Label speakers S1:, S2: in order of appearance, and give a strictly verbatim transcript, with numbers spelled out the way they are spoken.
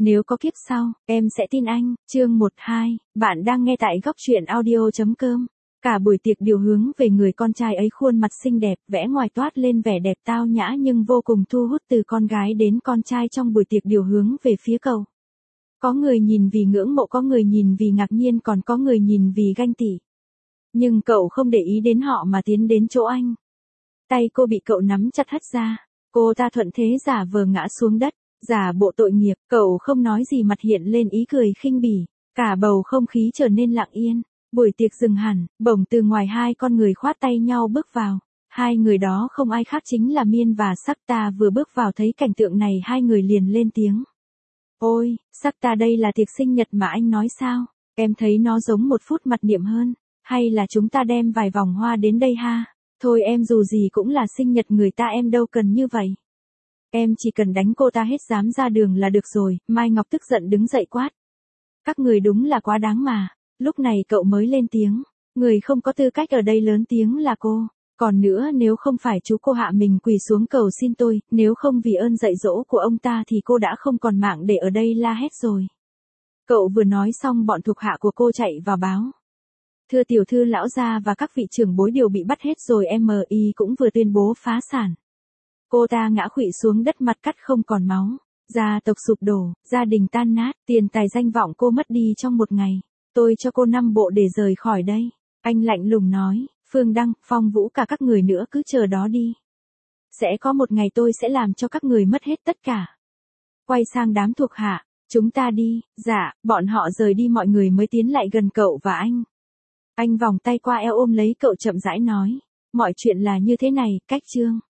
S1: Nếu có kiếp sau, em sẽ tin anh. Chương một hai, bạn đang nghe tại góc truyện audio chấm com. Cả buổi tiệc điều hướng về người con trai ấy, khuôn mặt xinh đẹp, vẻ ngoài toát lên vẻ đẹp tao nhã nhưng vô cùng thu hút, từ con gái đến con trai trong buổi tiệc điều hướng về phía cậu. Có người nhìn vì ngưỡng mộ, có người nhìn vì ngạc nhiên, còn có người nhìn vì ganh tị. Nhưng cậu không để ý đến họ mà tiến đến chỗ anh. Tay cô bị cậu nắm chặt hất ra. Cô ta thuận thế giả vờ ngã xuống đất, giả bộ tội nghiệp. Cậu không nói gì, mặt hiện lên ý cười khinh bỉ. Cả bầu không khí trở nên lặng yên. Buổi tiệc dừng hẳn, bỗng từ ngoài hai con người khoát tay nhau bước vào. Hai người đó không ai khác chính là Miên và Sakta. Vừa bước vào thấy cảnh tượng này, hai người liền lên tiếng. Ôi, Sakta, đây là tiệc sinh nhật mà anh nói sao? Em thấy nó giống một phút mặt niệm hơn. Hay là chúng ta đem vài vòng hoa đến đây ha? Thôi em, dù gì cũng là sinh nhật người ta, em đâu cần như vậy. Em chỉ cần đánh cô ta hết dám ra đường là được rồi. Mai Ngọc tức giận đứng dậy quát. Các người đúng là quá đáng mà. Lúc này cậu mới lên tiếng. Người không có tư cách ở đây lớn tiếng là cô. Còn nữa, nếu không phải chú cô hạ mình quỳ xuống cầu xin tôi, nếu không vì ơn dạy dỗ của ông ta thì cô đã không còn mạng để ở đây la hét rồi. Cậu vừa nói xong, bọn thuộc hạ của cô chạy vào báo. Thưa tiểu thư, lão gia và các vị trưởng bối đều bị bắt hết rồi. em i cũng vừa tuyên bố phá sản. Cô ta ngã khuỵu xuống đất, mặt cắt không còn máu. Gia tộc sụp đổ, gia đình tan nát, tiền tài danh vọng cô mất đi trong một ngày. Tôi cho cô năm bộ để rời khỏi đây. Anh lạnh lùng nói. Phương Đăng, Phong Vũ, cả các người nữa cứ chờ đó đi. Sẽ có một ngày tôi sẽ làm cho các người mất hết tất cả. Quay sang đám thuộc hạ. Chúng ta đi. Dạ. Bọn họ rời đi, mọi người mới tiến lại gần cậu và anh. Anh vòng tay qua eo ôm lấy cậu chậm rãi nói. Mọi chuyện là như thế này, Cách Trương.